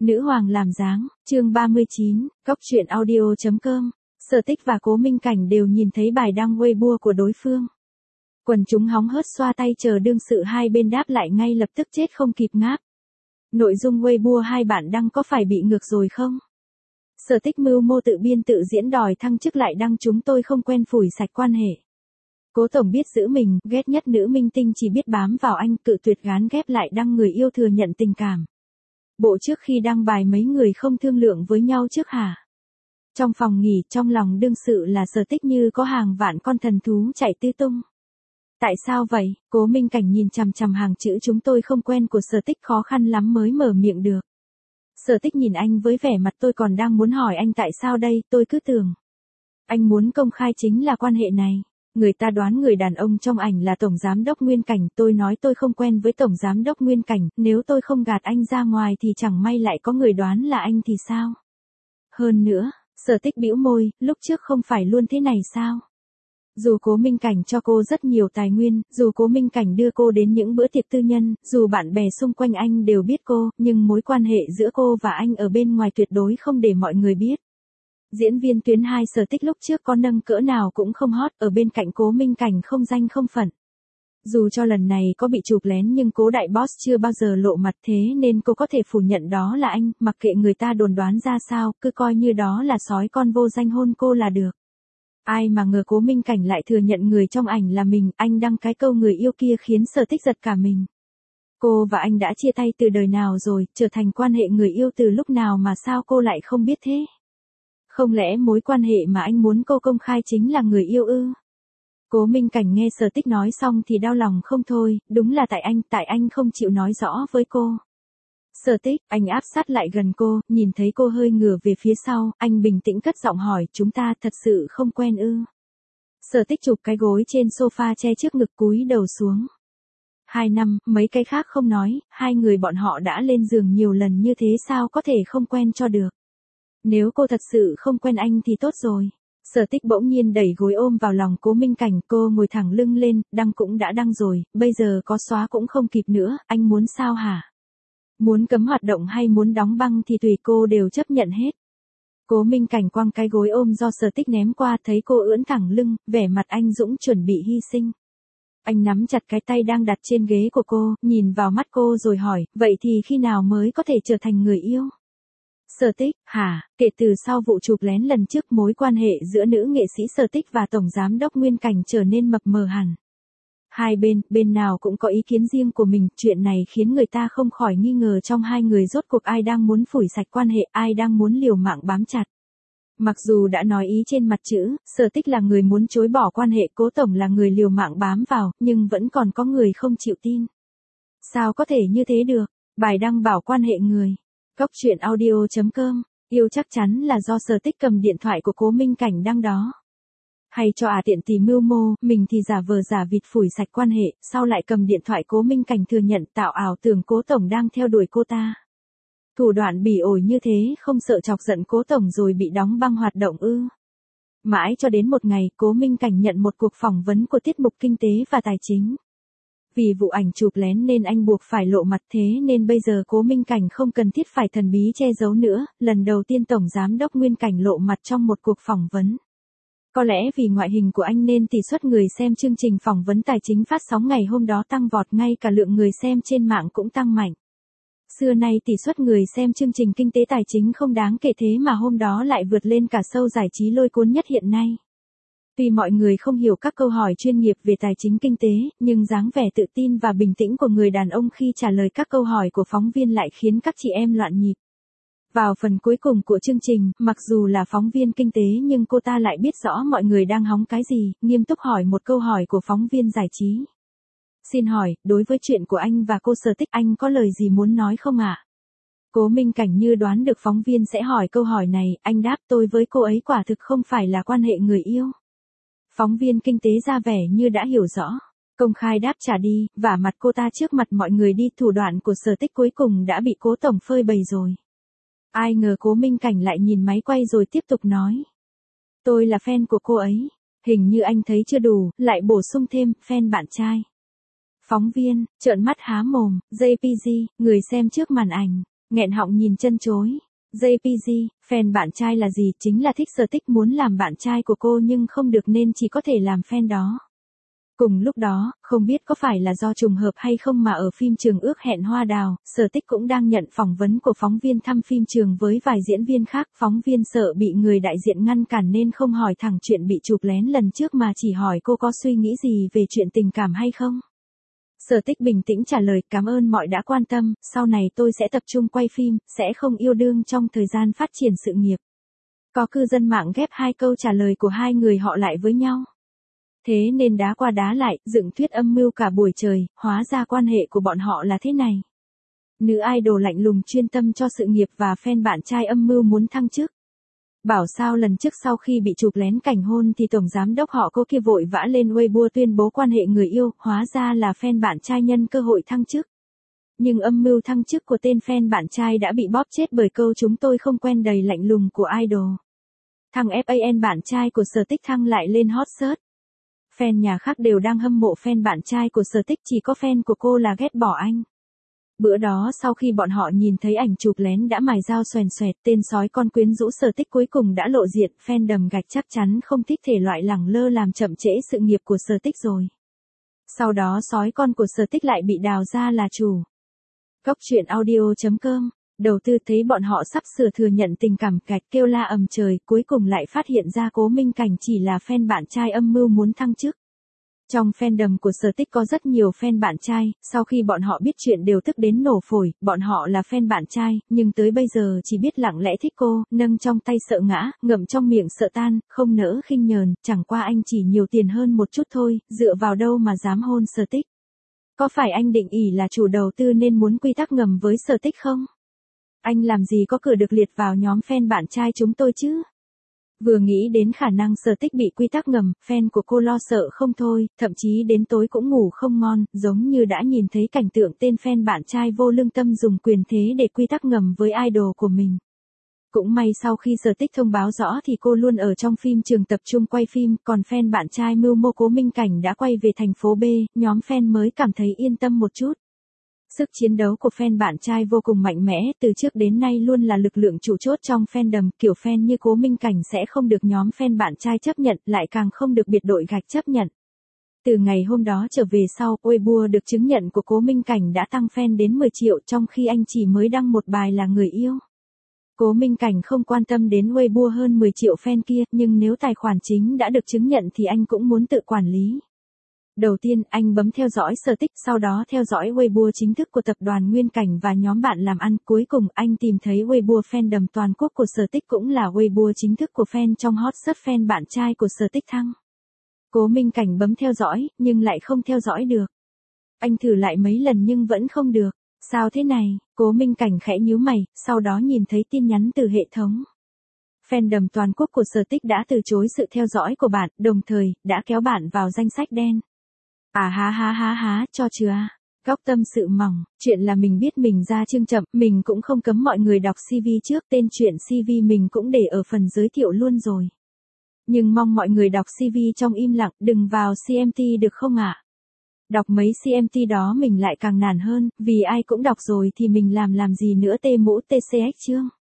Nữ hoàng làm dáng, chương 39, Cóc truyện audio.com. Sở Tích và Cố Minh Cảnh đều nhìn thấy bài đăng Weibo của đối phương. Quần chúng hóng hớt xoa tay chờ đương sự hai bên đáp lại ngay lập tức chết không kịp ngáp. Nội dung Weibo hai bạn đăng có phải bị ngược rồi không? Sở Tích mưu mô tự biên tự diễn đòi thăng chức lại đăng chúng tôi không quen phủi sạch quan hệ. Cố tổng biết giữ mình, ghét nhất nữ minh tinh chỉ biết bám vào anh, cự tuyệt gán ghép lại đăng người yêu thừa nhận tình cảm. Bộ trước khi đăng bài mấy người không thương lượng với nhau trước hả? Trong phòng nghỉ, trong lòng đương sự là Sở Tích như có hàng vạn con thần thú chạy tứ tung. Tại sao vậy? Cố Minh Cảnh nhìn chằm chằm hàng chữ chúng tôi không quen của Sở Tích khó khăn lắm mới mở miệng được. Sở Tích nhìn anh với vẻ mặt tôi còn đang muốn hỏi anh tại sao đây, tôi cứ tưởng. Anh muốn công khai chính là quan hệ này. Người ta đoán người đàn ông trong ảnh là Tổng Giám đốc Nguyên Cảnh, tôi nói tôi không quen với Tổng Giám đốc Nguyên Cảnh, nếu tôi không gạt anh ra ngoài thì chẳng may lại có người đoán là anh thì sao? Hơn nữa, Sở Tích bĩu môi, lúc trước không phải luôn thế này sao? Dù Cố Minh Cảnh cho cô rất nhiều tài nguyên, dù Cố Minh Cảnh đưa cô đến những bữa tiệc tư nhân, dù bạn bè xung quanh anh đều biết cô, nhưng mối quan hệ giữa cô và anh ở bên ngoài tuyệt đối không để mọi người biết. Diễn viên tuyến 2 Sở Tích lúc trước có nâng cỡ nào cũng không hot, ở bên cạnh Cố Minh Cảnh không danh không phận. Dù cho lần này có bị chụp lén nhưng Cố đại boss chưa bao giờ lộ mặt thế nên cô có thể phủ nhận đó là anh, mặc kệ người ta đồn đoán ra sao, cứ coi như đó là sói con vô danh hôn cô là được. Ai mà ngờ Cố Minh Cảnh lại thừa nhận người trong ảnh là mình, anh đăng cái câu người yêu kia khiến Sở Tích giật cả mình. Cô và anh đã chia tay từ đời nào rồi, trở thành quan hệ người yêu từ lúc nào mà sao cô lại không biết thế? Không lẽ mối quan hệ mà anh muốn cô công khai chính là người yêu ư? Cố Minh Cảnh nghe Sở Tích nói xong thì đau lòng không thôi, đúng là tại anh không chịu nói rõ với cô. Sở Tích, anh áp sát lại gần cô, nhìn thấy cô hơi ngửa về phía sau, anh bình tĩnh cất giọng hỏi, chúng ta thật sự không quen ư? Sở Tích chụp cái gối trên sofa che trước ngực cúi đầu xuống. 2 năm, mấy cái khác không nói, hai người bọn họ đã lên giường nhiều lần như thế sao có thể không quen cho được. Nếu cô thật sự không quen anh thì tốt rồi. Sở Tích bỗng nhiên đẩy gối ôm vào lòng Cố Minh Cảnh, cô ngồi thẳng lưng lên, đăng cũng đã đăng rồi, bây giờ có xóa cũng không kịp nữa, anh muốn sao hả? Muốn cấm hoạt động hay muốn đóng băng thì tùy cô đều chấp nhận hết. Cố Minh Cảnh quăng cái gối ôm do Sở Tích ném qua, thấy cô ưỡn thẳng lưng, vẻ mặt anh dũng chuẩn bị hy sinh. Anh nắm chặt cái tay đang đặt trên ghế của cô, nhìn vào mắt cô rồi hỏi, vậy thì khi nào mới có thể trở thành người yêu? Sở Tích, hả? Kể từ sau vụ chụp lén lần trước, mối quan hệ giữa nữ nghệ sĩ Sở Tích và Tổng Giám đốc Nguyên Cảnh trở nên mập mờ hẳn. Hai bên nào cũng có ý kiến riêng của mình, chuyện này khiến người ta không khỏi nghi ngờ trong hai người rốt cuộc ai đang muốn phủi sạch quan hệ, ai đang muốn liều mạng bám chặt. Mặc dù đã nói ý trên mặt chữ, Sở Tích là người muốn chối bỏ quan hệ, Cố Tổng là người liều mạng bám vào, nhưng vẫn còn có người không chịu tin. Sao có thể như thế được? Bài đăng bảo quan hệ người. Cóc truyện audio.com, yêu chắc chắn là do Sở Tích cầm điện thoại của Cố Minh Cảnh đăng đó. Hay cho tiện tì mưu mô, mình thì giả vờ giả vịt phủi sạch quan hệ, sau lại cầm điện thoại Cố Minh Cảnh thừa nhận tạo ảo tưởng Cố Tổng đang theo đuổi cô ta. Thủ đoạn bỉ ổi như thế không sợ chọc giận Cố Tổng rồi bị đóng băng hoạt động ư? Mãi cho đến một ngày, Cố Minh Cảnh nhận một cuộc phỏng vấn của tiết mục Kinh tế và Tài chính. Vì vụ ảnh chụp lén nên anh buộc phải lộ mặt, thế nên bây giờ Cố Minh Cảnh không cần thiết phải thần bí che giấu nữa, lần đầu tiên Tổng Giám đốc Nguyên Cảnh lộ mặt trong một cuộc phỏng vấn. Có lẽ vì ngoại hình của anh nên tỷ suất người xem chương trình phỏng vấn tài chính phát sóng ngày hôm đó tăng vọt, ngay cả lượng người xem trên mạng cũng tăng mạnh. Xưa nay tỷ suất người xem chương trình kinh tế tài chính không đáng kể thế mà hôm đó lại vượt lên cả show giải trí lôi cuốn nhất hiện nay. Tuy mọi người không hiểu các câu hỏi chuyên nghiệp về tài chính kinh tế, nhưng dáng vẻ tự tin và bình tĩnh của người đàn ông khi trả lời các câu hỏi của phóng viên lại khiến các chị em loạn nhịp. Vào phần cuối cùng của chương trình, mặc dù là phóng viên kinh tế nhưng cô ta lại biết rõ mọi người đang hóng cái gì, nghiêm túc hỏi một câu hỏi của phóng viên giải trí. Xin hỏi, đối với chuyện của anh và cô Sở Tích, anh có lời gì muốn nói không ạ? Cố Minh Cảnh như đoán được phóng viên sẽ hỏi câu hỏi này, anh đáp, tôi với cô ấy quả thực không phải là quan hệ người yêu. Phóng viên kinh tế ra vẻ như đã hiểu rõ. Công khai đáp trả đi, vả mặt cô ta trước mặt mọi người đi, thủ đoạn của Sở Tích cuối cùng đã bị Cố Tổng phơi bày rồi. Ai ngờ Cố Minh Cảnh lại nhìn máy quay rồi tiếp tục nói. Tôi là fan của cô ấy. Hình như anh thấy chưa đủ, lại bổ sung thêm, fan bạn trai. Phóng viên, trợn mắt há mồm, JPG, người xem trước màn ảnh. nghẹn họng nhìn chân chối. JPG, fan bạn trai là gì? Chính là thích sở tích muốn làm bạn trai của cô nhưng không được nên chỉ có thể làm fan đó. Cùng lúc đó, không biết có phải là do trùng hợp hay không mà ở phim trường Ước hẹn hoa đào, Sở Tích cũng đang nhận phỏng vấn của phóng viên thăm phim trường với vài diễn viên khác. Phóng viên sợ bị người đại diện ngăn cản nên không hỏi thẳng chuyện bị chụp lén lần trước mà chỉ hỏi cô có suy nghĩ gì về chuyện tình cảm hay không. Sở Tích bình tĩnh trả lời, cảm ơn mọi đã quan tâm, sau này tôi sẽ tập trung quay phim, sẽ không yêu đương trong thời gian phát triển sự nghiệp. Có cư dân mạng ghép hai câu trả lời của hai người họ lại với nhau. Thế nên đá qua đá lại, dựng thuyết âm mưu cả buổi trời, hóa ra quan hệ của bọn họ là thế này. Nữ idol lạnh lùng chuyên tâm cho sự nghiệp và fan bạn trai âm mưu muốn thăng chức. Bảo sao lần trước sau khi bị chụp lén cảnh hôn thì tổng giám đốc họ cô kia vội vã lên Weibo tuyên bố quan hệ người yêu, hóa ra là fan bạn trai nhân cơ hội thăng chức. Nhưng âm mưu thăng chức của tên fan bạn trai đã bị bóp chết bởi câu chúng tôi không quen đầy lạnh lùng của idol. Thằng FAN bạn trai của Sở Tích thăng lại lên hot search. Fan nhà khác đều đang hâm mộ fan bạn trai của Sở Tích, chỉ có fan của cô là ghét bỏ anh. Bữa đó sau khi bọn họ nhìn thấy ảnh chụp lén đã mài dao xoèn xoẹt, tên sói con quyến rũ Sở Tích cuối cùng đã lộ diện. Fan đầm gạch chắc chắn không thích thể loại lẳng lơ làm chậm trễ sự nghiệp của Sở Tích rồi. Sau đó sói con của Sở Tích lại bị đào ra là chủ. Góc truyện audio.com. Đầu tư thấy bọn họ sắp sửa thừa nhận tình cảm, gạch kêu la ầm trời, cuối cùng lại phát hiện ra Cố Minh Cảnh chỉ là fan bạn trai âm mưu muốn thăng chức. Trong fandom của Sở Tích có rất nhiều fan bạn trai, sau khi bọn họ biết chuyện đều tức đến nổ phổi, bọn họ là fan bạn trai, nhưng tới bây giờ chỉ biết lặng lẽ thích cô, nâng trong tay sợ ngã, ngậm trong miệng sợ tan, không nỡ khinh nhờn, chẳng qua anh chỉ nhiều tiền hơn một chút thôi, dựa vào đâu mà dám hôn Sở Tích. Có phải anh định ỷ là chủ đầu tư nên muốn quy tắc ngầm với Sở Tích không? Anh làm gì có cửa được liệt vào nhóm fan bạn trai chúng tôi chứ? Vừa nghĩ đến khả năng Sở Tích bị quy tắc ngầm, fan của cô lo sợ không thôi, thậm chí đến tối cũng ngủ không ngon, giống như đã nhìn thấy cảnh tượng tên fan bạn trai vô lương tâm dùng quyền thế để quy tắc ngầm với idol của mình. Cũng may sau khi Sở Tích thông báo rõ thì cô luôn ở trong phim trường tập trung quay phim, còn fan bạn trai mưu mô Cố Minh Cảnh đã quay về thành phố B, nhóm fan mới cảm thấy yên tâm một chút. Sức chiến đấu của fan bạn trai vô cùng mạnh mẽ, từ trước đến nay luôn là lực lượng trụ chốt trong fandom, kiểu fan như Cố Minh Cảnh sẽ không được nhóm fan bạn trai chấp nhận, lại càng không được biệt đội gạch chấp nhận. Từ ngày hôm đó trở về sau, Weibo được chứng nhận của Cố Minh Cảnh đã tăng fan đến 10 triệu trong khi anh chỉ mới đăng một bài là người yêu. Cố Minh Cảnh không quan tâm đến Weibo hơn 10 triệu fan kia, nhưng nếu tài khoản chính đã được chứng nhận thì anh cũng muốn tự quản lý. Đầu tiên, anh bấm theo dõi Sở Tích, sau đó theo dõi Weibo chính thức của tập đoàn Nguyên Cảnh và nhóm bạn làm ăn. Cuối cùng, anh tìm thấy Weibo fandom toàn quốc của Sở Tích cũng là Weibo chính thức của fan trong hot search fan bạn trai của Sở Tích thăng. Cố Minh Cảnh bấm theo dõi, nhưng lại không theo dõi được. Anh thử lại mấy lần nhưng vẫn không được. Sao thế này? Cố Minh Cảnh khẽ nhíu mày, sau đó nhìn thấy tin nhắn từ hệ thống. Fandom toàn quốc của Sở Tích đã từ chối sự theo dõi của bạn, đồng thời, đã kéo bạn vào danh sách đen. À ha, cho chưa à? Góc tâm sự mỏng, chuyện là mình biết mình ra chương chậm, mình cũng không cấm mọi người đọc CV trước, tên chuyện CV mình cũng để ở phần giới thiệu luôn rồi. Nhưng mong mọi người đọc CV trong im lặng, đừng vào CMT được không ạ? Đọc mấy CMT đó mình lại càng nản hơn, vì ai cũng đọc rồi thì mình làm gì nữa tê mũ TCH chương.